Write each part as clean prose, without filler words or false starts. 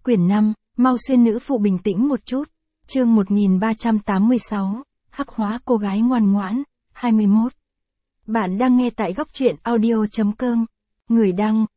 Quyển 5, mau xuyên nữ phụ bình tĩnh một chút. Chương 1386, hắc hóa cô gái ngoan ngoãn, 21. Bạn đang nghe tại góc truyện audio.com. Người đăng,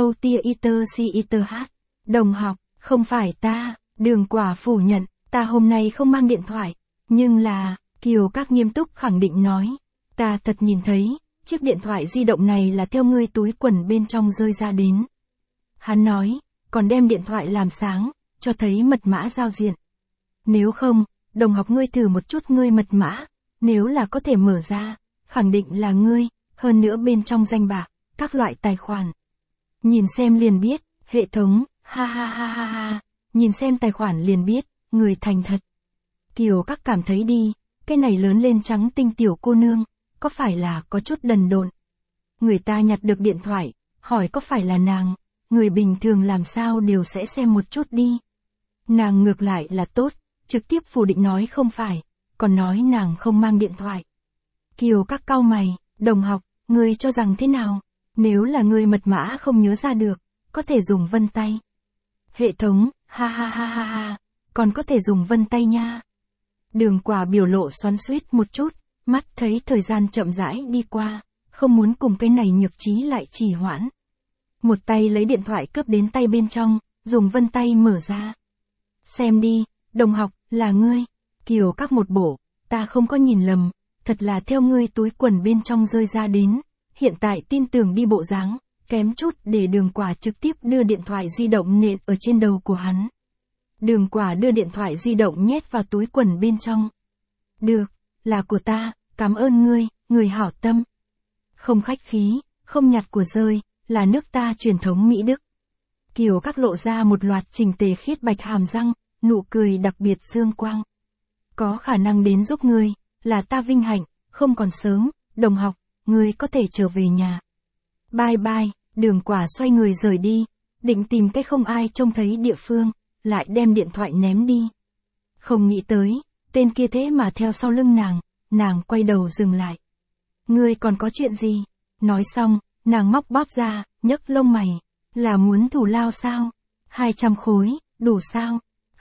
Erotiater. Đồng học, không phải ta, Đường Quả phủ nhận, ta hôm nay không mang điện thoại. Nhưng là, Kiều Các nghiêm túc khẳng định nói. Ta thật nhìn thấy, chiếc điện thoại di động này là theo ngươi túi quần bên trong rơi ra đến. Hắn nói, còn đem điện thoại làm sáng, cho thấy mật mã giao diện. Nếu không, đồng học ngươi thử một chút ngươi mật mã, nếu là có thể mở ra, khẳng định là ngươi, hơn nữa bên trong danh bạ, các loại tài khoản. Nhìn xem liền biết, hệ thống, ha ha ha ha ha, nhìn xem tài khoản liền biết, người thành thật. Kiều Các cảm thấy đi, cái này lớn lên trắng tinh tiểu cô nương, có phải là có chút đần độn. Người ta nhặt được điện thoại, hỏi có phải là nàng, người bình thường làm sao đều sẽ xem một chút đi. Nàng ngược lại là tốt, trực tiếp phủ định nói không phải, còn nói nàng không mang điện thoại. Kiều Các cau mày, đồng học, ngươi cho rằng thế nào? Nếu là ngươi mật mã không nhớ ra được, có thể dùng vân tay. Hệ thống, ha ha ha ha ha, còn có thể dùng vân tay nha. Đường Quả biểu lộ xoắn xuýt một chút, mắt thấy thời gian chậm rãi đi qua, không muốn cùng cái này nhược trí lại trì hoãn. Một tay lấy điện thoại cướp đến tay bên trong, dùng vân tay mở ra. Xem đi, đồng học, là ngươi. Kiều Các một bổ, ta không có nhìn lầm, thật là theo ngươi túi quần bên trong rơi ra đến. Hiện tại tin tưởng đi bộ dáng, kém chút để Đường Quả trực tiếp đưa điện thoại di động nện ở trên đầu của hắn. Đường Quả đưa điện thoại di động nhét vào túi quần bên trong. Được, là của ta, cảm ơn ngươi, người hảo tâm. Không khách khí, không nhặt của rơi, là nước ta truyền thống Mỹ Đức. Kiều Các lộ ra một loạt chỉnh tề khiết bạch hàm răng, nụ cười đặc biệt dương quang. Có khả năng đến giúp ngươi, là ta vinh hạnh, không còn sớm, đồng học, ngươi có thể trở về nhà. Bye bye, Đường Quả xoay người rời đi, định tìm cái không ai trông thấy địa phương, lại đem điện thoại ném đi. Không nghĩ tới, tên kia thế mà theo sau lưng nàng quay đầu dừng lại. Ngươi còn có chuyện gì? Nói xong, nàng móc bóp ra, nhấc lông mày, là muốn thù lao sao? 200 khối, đủ sao?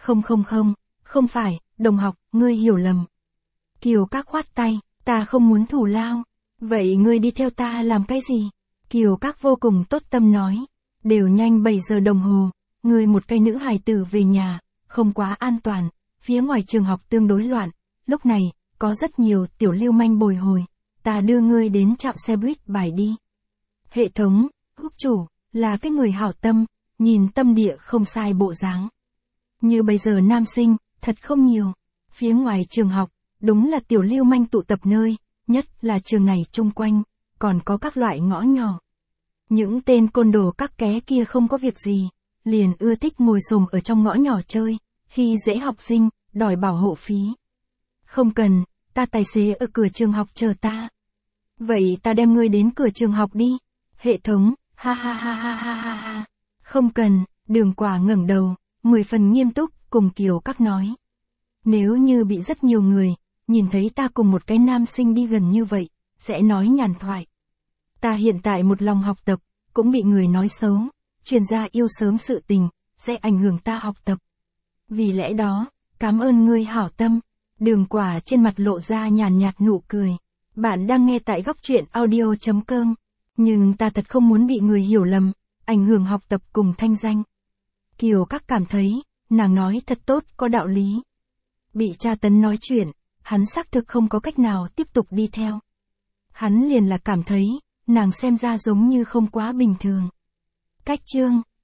Không phải, đồng học, ngươi hiểu lầm. Kiều Các khoát tay, ta không muốn thù lao. Vậy ngươi đi theo ta làm cái gì? Kiều Các vô cùng tốt tâm nói, đều nhanh 7 giờ đồng hồ, ngươi một cái nữ hài tử về nhà, không quá an toàn, phía ngoài trường học tương đối loạn, lúc này, có rất nhiều tiểu lưu manh bồi hồi, ta đưa ngươi đến trạm xe buýt bài đi. Hệ thống, úp chủ, là cái người hảo tâm, nhìn tâm địa không sai bộ dáng. Như bây giờ nam sinh, thật không nhiều, phía ngoài trường học, đúng là tiểu lưu manh tụ tập nơi, nhất là trường này chung quanh, còn có các loại ngõ nhỏ. Những tên côn đồ các ké kia không có việc gì, liền ưa thích ngồi xổm ở trong ngõ nhỏ chơi, khi dễ học sinh, đòi bảo hộ phí. Không cần, ta tài xế ở cửa trường học chờ ta. Vậy ta đem ngươi đến cửa trường học đi. Hệ thống, ha ha ha ha ha ha ha. Không cần, Đường Quả ngẩng đầu, 10 phần nghiêm túc, cùng Kiều Các nói. Nếu như bị rất nhiều người, nhìn thấy ta cùng một cái nam sinh đi gần như vậy, sẽ nói nhàn thoại. Ta hiện tại một lòng học tập, cũng bị người nói xấu, truyền ra yêu sớm sự tình, sẽ ảnh hưởng ta học tập. Vì lẽ đó, cảm ơn ngươi hảo tâm. Đường Quả trên mặt lộ ra nhàn nhạt nụ cười. Bạn đang nghe tại góc truyện audio.com. Nhưng ta thật không muốn bị người hiểu lầm, ảnh hưởng học tập cùng thanh danh. Kiều Các cảm thấy, nàng nói thật tốt, có đạo lý. Bị tra tấn nói chuyện, hắn xác thực không có cách nào tiếp tục đi theo. Hắn liền là cảm thấy, nàng xem ra giống như không quá bình thường. Cách chương